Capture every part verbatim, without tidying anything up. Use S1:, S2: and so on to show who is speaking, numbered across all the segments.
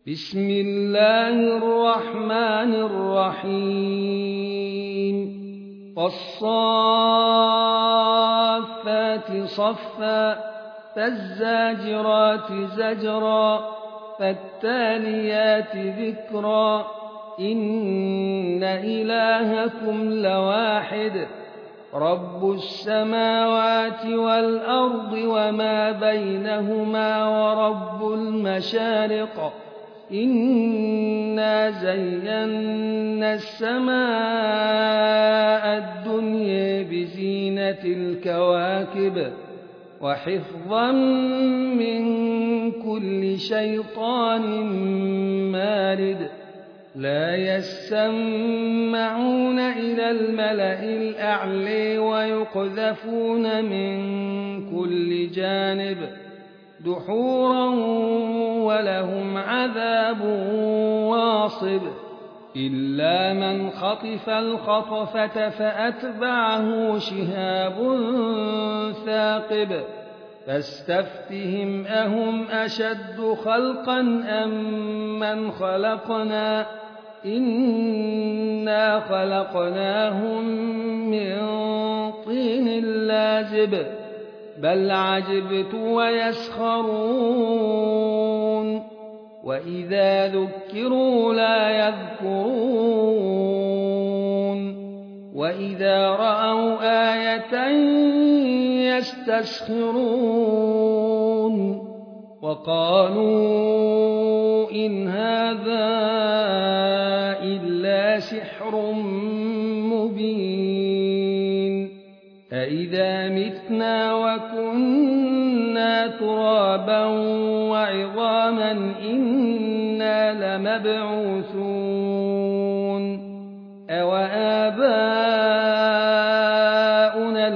S1: بسم الله الرحمن الرحيم والصافات صفا فالزاجرات زجرا فالتاليات ذكرا إن إلهكم لواحد رب السماوات والأرض وما بينهما ورب المشارق إنا زينا السماء الدنيا بزينة الكواكب وحفظا من كل شيطان مارد لا يسمعون إلى الملأ الأعلى ويقذفون من كل جانب دحورا ولهم عذاب واصب إلا من خطف الخطفة فأتبعه شهاب ثاقب فاستفتهم أهم أشد خلقا أم من خلقنا إنا خلقناهم من طين لازب بل عجبت ويسخرون وإذا ذكروا لا يذكرون وإذا رأوا آية يستسخرون وقالوا إن هذا إلا سحر مبين أإذا متنا وكنا ترابا وعظاما إنا لمبعوثون أوآباؤنا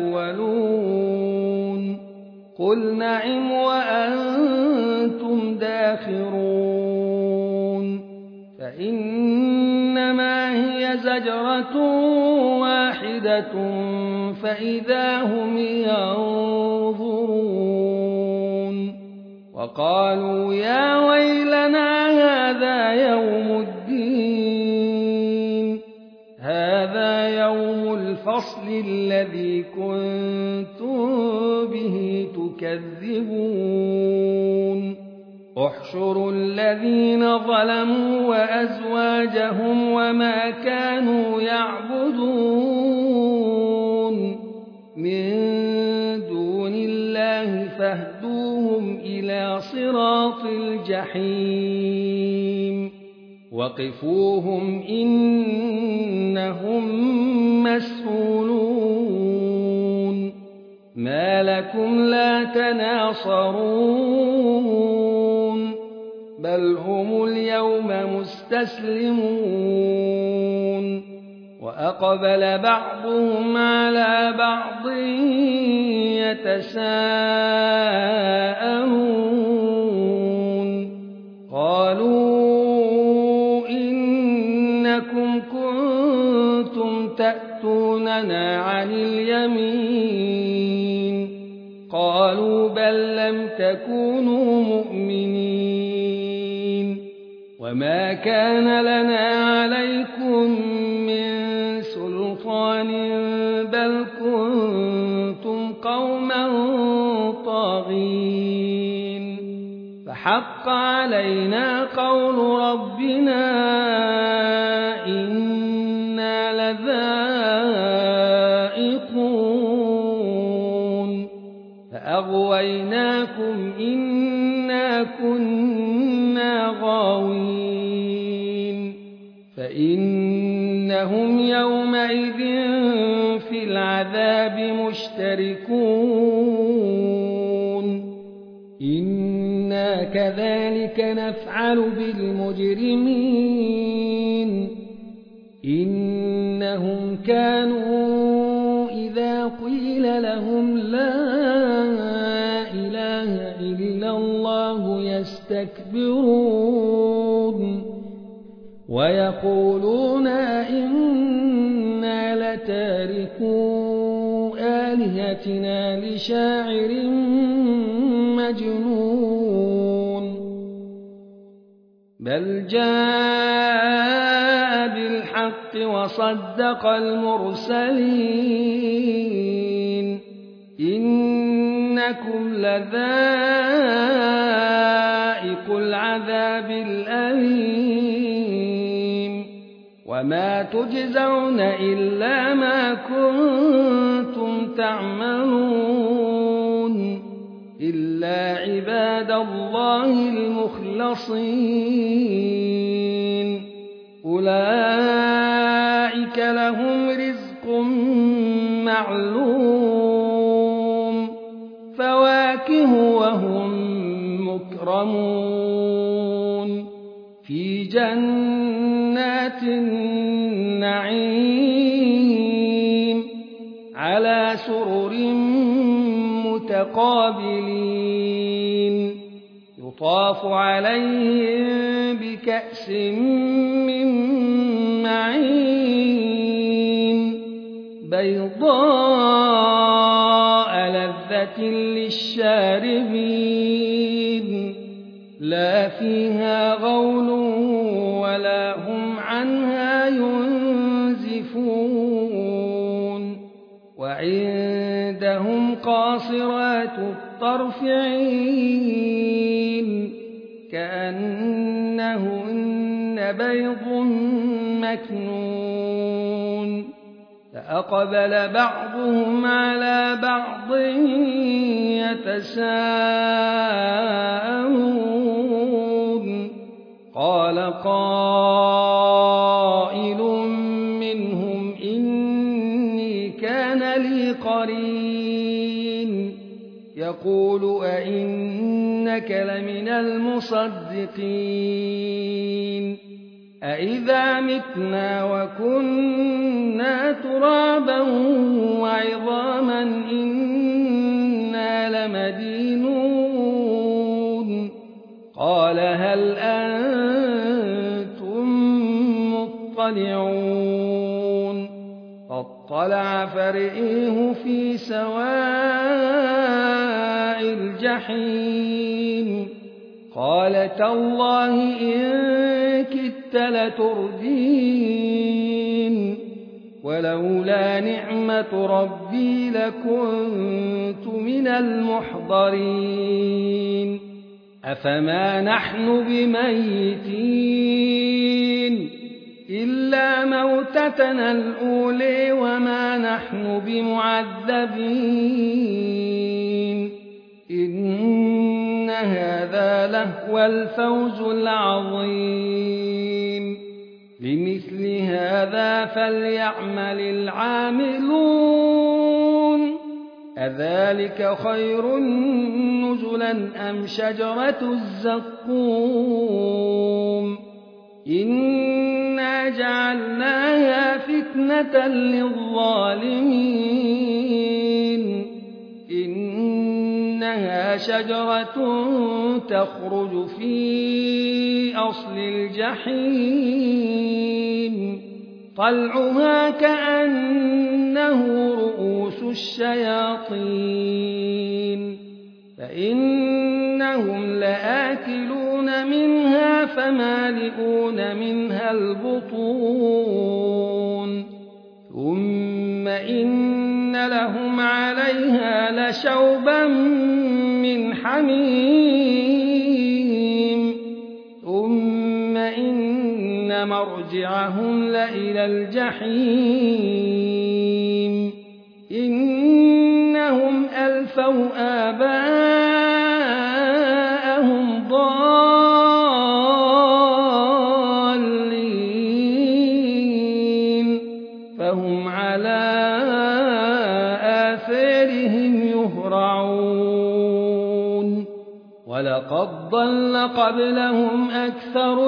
S1: الأولون قل نعم وأنتم داخرون فإنما هي زجرة واحدة فإذا هم ينظرون وقالوا يا ويلنا هذا يوم الدين هذا يوم الفصل الذي كنتم به تكذبون احشروا الذين ظلموا وأزواجهم وما كانوا يعبدون من دون الله فاهدوهم إلى صراط الجحيم وقفوهم إنهم مسؤولون ما لكم لا تناصرون بل هم اليوم مستسلمون وأقبل بعضهم على بعض يتساءلون قالوا إنكم كنتم تأتوننا عن اليمين قالوا بل لم تكونوا مؤمنين وما كان لنا عليكم من سلطان بل كنتم قوما طاغين فحق علينا قول ربنا إنا لذائقون فأغويناكم إنا كنا غاوين فإنهم يومئذ في العذاب مشتركون إنا كذلك نفعل بالمجرمين إنهم كانوا إذا قيل لهم لا إله إلا الله يستكبرون ويقولون إنا لتاركو آلهتنا لشاعر مجنون بل جاء بالحق وصدق المرسلين إنكم لذائق العذاب الأليم وما تجزون إلا ما كنتم تعملون إلا عباد الله المخلصين أولئك لهم رزق معلوم فواكه وهم مكرمون في جنات النعيم على سرر متقابلين يطاف عليهم بكأس من معين بيضاء لذة للشاربين لا فيها غول ولا هم عنها ينزفون وعندهم قاصرات الطرف عين كأنهن بيض مكنون فأقبل بعضهم على بعض يتساءلون قال قائل منهم إني كان لي قرين يقول أئنك لمن المصدقين أئذا متنا وكنا ترابا وعظاما إنا لمدينون قال هل أنتم مطلعون فاطلع فرئيه في سواء الجحيم قال تالله إن كدت لتردين ولولا نعمة ربي لكنت من المحضرين أفما نحن بميتين إلا موتتنا الأولى وما نحن بمعذبين إن هذا لهو الفوز العظيم لمثل هذا فليعمل العاملون أذلك خير نزلا أم شجرة الزقوم إنا جعلناها فتنة للظالمين إنها شجرة تخرج في أصل الجحيم طلعها كأنه رؤوس الشياطين فإنهم لآكلون منها فمالئون منها البطون ثم إن لهم عليها لشوبا من حميم ثم إن مرجعهم لإلى الجحيم إنهم ألفوا آباءهم ضالين فهم على آثارهم يهرعون ولقد ضل قبلهم أكثر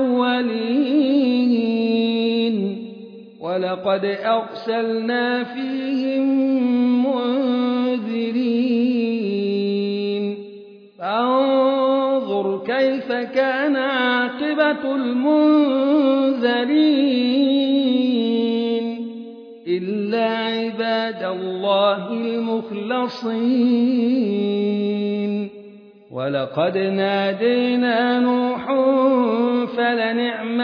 S1: الأولين ولقد أرسلنا فيهم منذرين فانظر كيف كان عاقبة المنذرين إلا عباد الله المخلصين ولقد نادينا نوح لنعم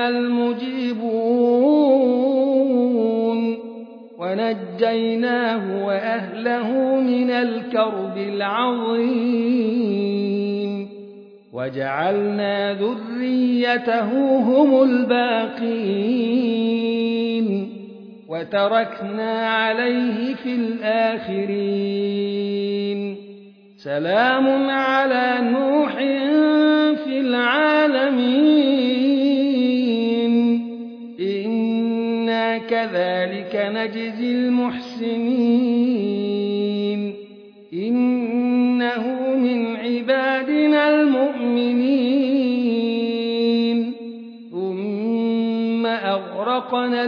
S1: المجيبون ونجيناه وأهله من الكرب العظيم وجعلنا ذريته هم الباقين وتركنا عليه في الآخرين سلام على نوح في العالمين إنا كذلك نجزي المحسنين إنه من عبادنا المؤمنين ثم أغرقنا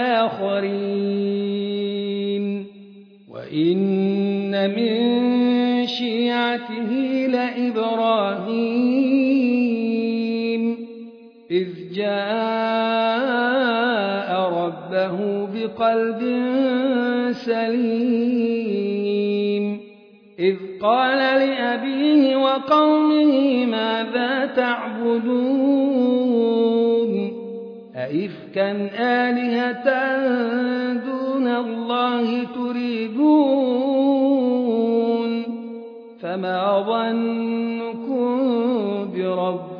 S1: الآخرين وإن من شيعته لإبراهيم إذ جاء ربه بقلب سليم إذ قال لأبيه وقومه ماذا تعبدون أئفكا آلهة دون الله تريدون فما ظنكم برب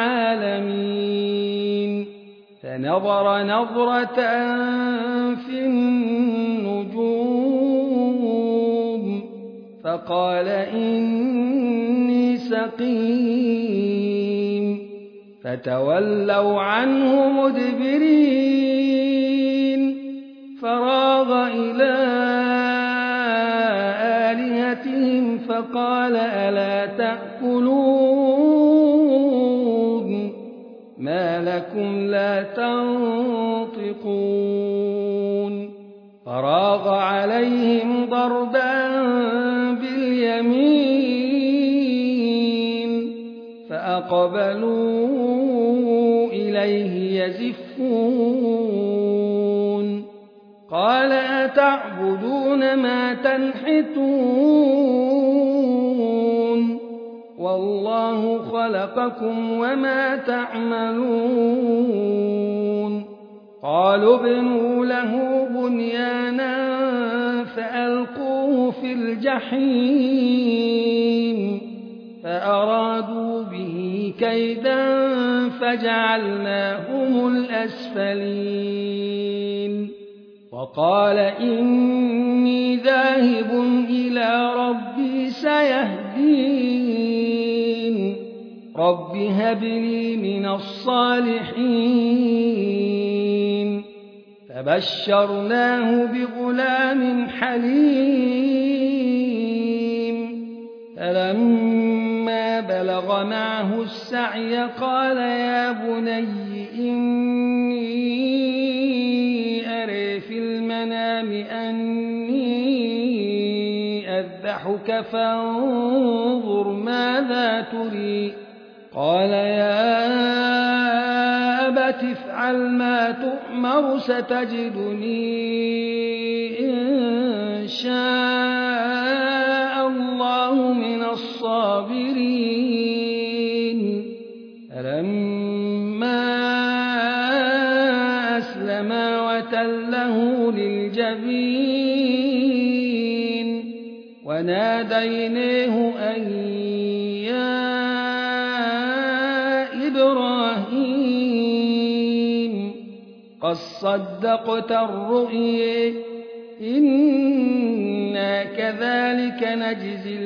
S1: العالمين فنظر نظرة في النجوم فقال إني سقيم فتولوا عنه مدبرين فراغ إلى آلهتهم فقال ألا تأكلون ما لكم لا تنطقون فراغ عليهم ضربا باليمين فأقبلوا إليه يزفون قال أتعبدون ما تنحتون والله خلقكم وما تعملون قالوا ابنوا له بنيانا فألقوه في الجحيم فأرادوا به كيدا فجعلناهم الأسفلين وقال إني ذاهب إلى ربي سيهدين رب هب لي من الصالحين فبشرناه بغلام حليم فلما بلغ معه السعي قال يا بني إني أرى في المنام أني أذبحك فانظر ماذا تري قال يا أبت افعل ما تؤمر ستجدني إن شاء الله من الصابرين فلما أسلما وتله للجبين وناديناه أن يا إبراهيم قد صدقت الرؤيا إنا كذلك نجزي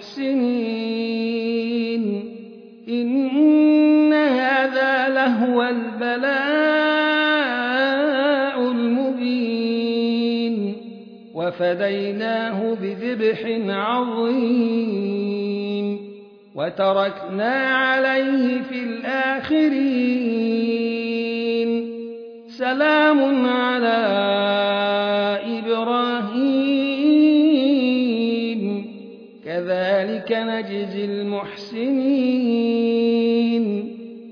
S1: المحسنين إن هذا لهو البلاء المبين وفديناه بذبح عظيم وتركنا عليه في الآخرين سلام على إبراهيم كذلك نجزي المحسنين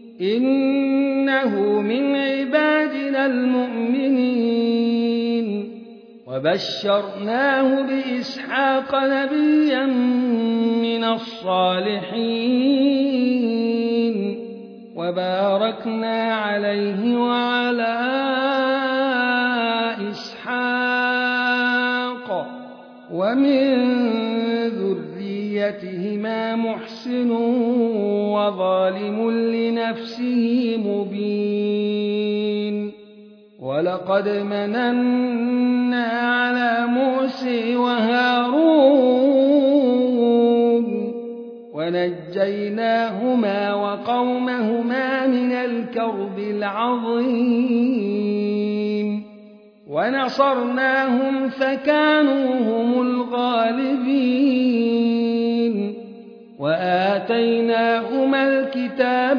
S1: إنه من عبادنا المؤمنين وبشرناه بإسحاق نبيا من الصالحين وباركنا عليه وعلى إسحاق ومن ذريتهما محسن وظالم لنفسه مبين ولقد مننا على موسى وهارون ونجيناهما وقومهما من الكرب العظيم ونصرناهم فكانوا هم الغالبين وآتيناهما الكتاب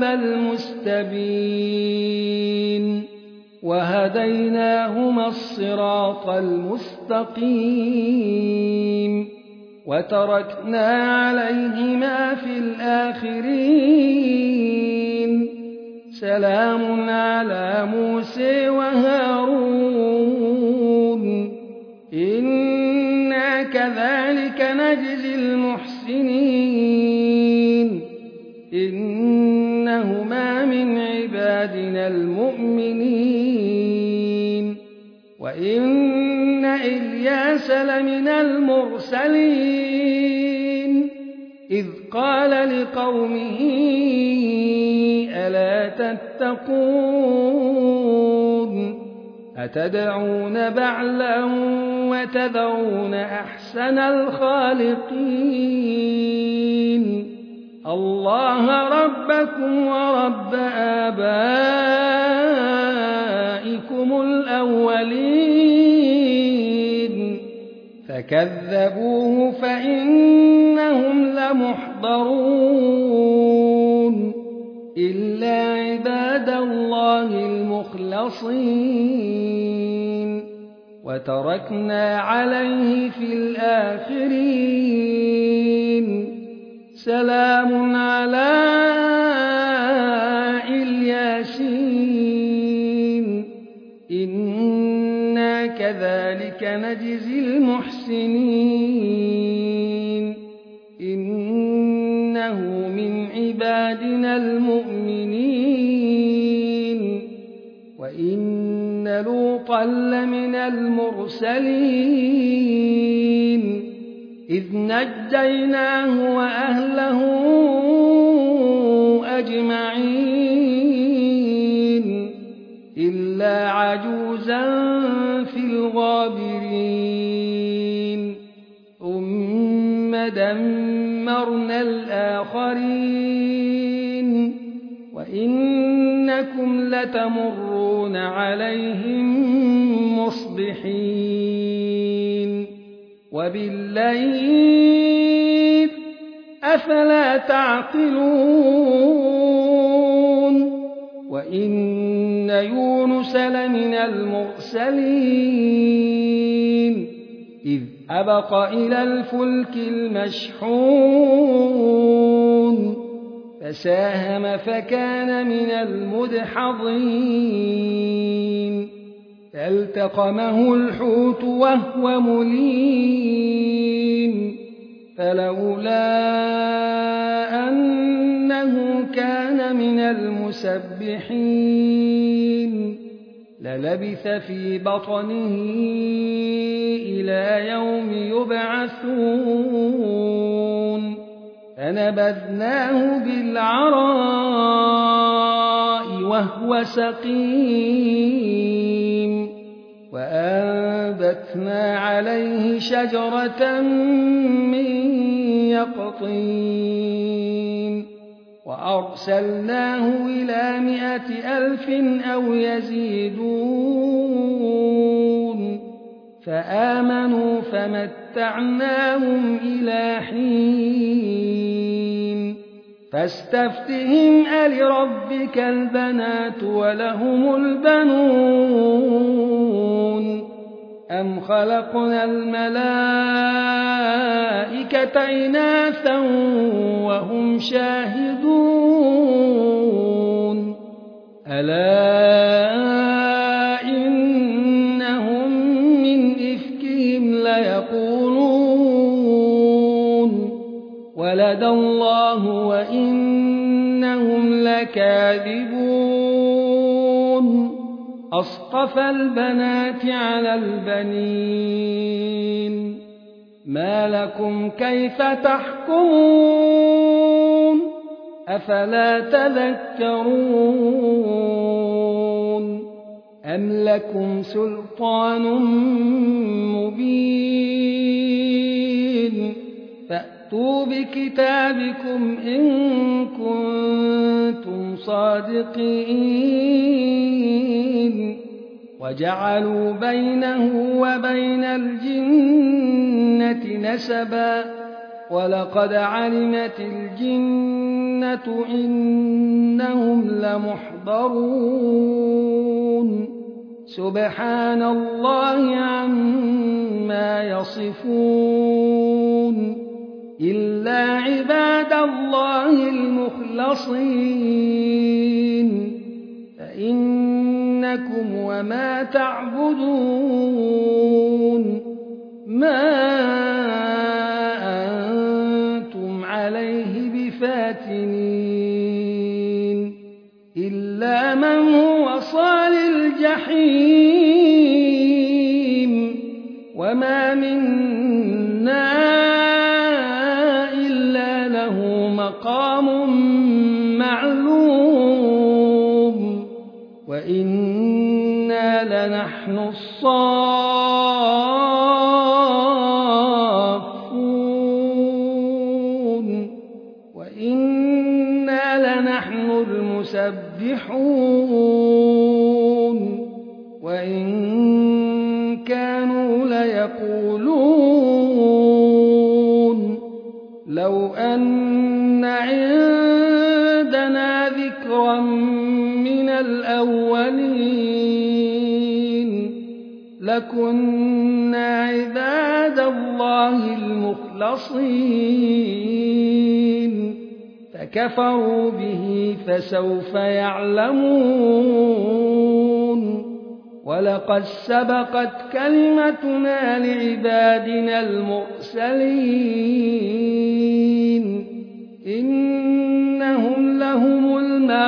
S1: المستبين وهديناهما الصراط المستقيم وتركنا عليهما في الآخرين سلام على موسى وهارون إنا كذلك نجزي المحسنين إنهما من عبادنا المؤمنين وإن إلياس لمن المرسلين إذ قال لقومه ألا تتقون أتدعون بعلا وتذرون أحسن الخالقين الله ربكم ورب آبائكم الأولين فكذبوه فإنهم لمحضرون إلا عباد الله المخلصين وتركنا عليه في الآخرين سلام على الياسين إنا كذلك نجزي المحسنين إنه من عبادنا المؤمنين وإن لوطا لمن المرسلين إذ نجيناه وأهله أجمعين إلا عجوزا في الغابرين ثم دمرنا الآخرين وإنكم لتمرون عليهم مصبحين وبالليل أفلا تعقلون وإن يونس لمن المرسلين إذ أبق إلى الفلك المشحون فساهم فكان من المدحضين فالتقمه الحوت وهو مليم فلولا أنه كان من المسبحين للبث في بطنه إلى يوم يبعثون فنبذناه بالعراء وهو سقيم وأنبتنا عليه شجرة من يقطين وأرسلناه إلى مائة ألف أو يزيدون فآمنوا فمتعناهم إلى حين فاستفتهم ألربك البنات ولهم البنون أم خلقنا الملائكة إناثا وهم شاهدون ألا إنهم من إفكهم ليقولون ولد الله وإنهم لكاذبون أصطفى البنات على البنين ما لكم كيف تحكمون أفلا تذكرون أم لكم سلطان مبين فأتوا بكتابكم إن كنتم صادقين وجعلوا بينه وبين الجنة نسبا ولقد علمت الجنة إنهم لمحضرون سبحان الله عما يصفون إلا عباد الله المخلصين فإنكم وما تعبدون ما أنتم عليه بفاتنين إلا من هو صال الجحيم وما منا إلا له مقام معلوم وإنا لنحن الصافون وإنا لنحن المسبحون وإن كانوا ليقولون لو أن عندنا ذكرا من الأولين لكنا عباد الله المخلصين فكفروا به فسوف يعلمون ولقد سبقت كلمتنا لعبادنا المرسلين إنهم لهم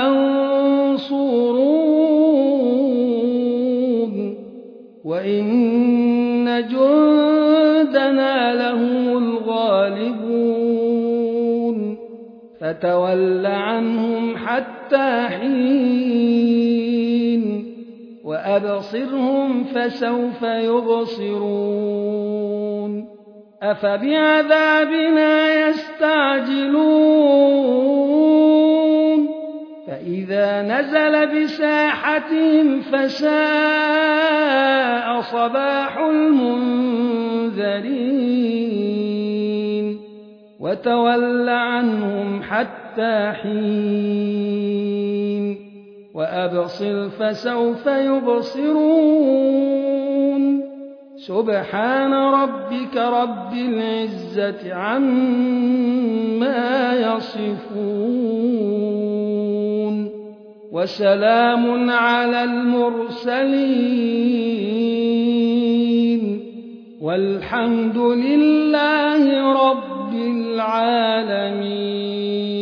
S1: المنصورون وإن جندنا لهم الغالبون فتول عنهم حتى حين وأبصرهم فسوف يبصرون أفبعذابنا يستعجلون فإذا نزل بساحتهم فساء صباح المنذرين وتول عنهم حتى حين وأبصر فسوف يبصرون سبحان ربك رب العزة عما يصفون وسلام على المرسلين والحمد لله رب العالمين.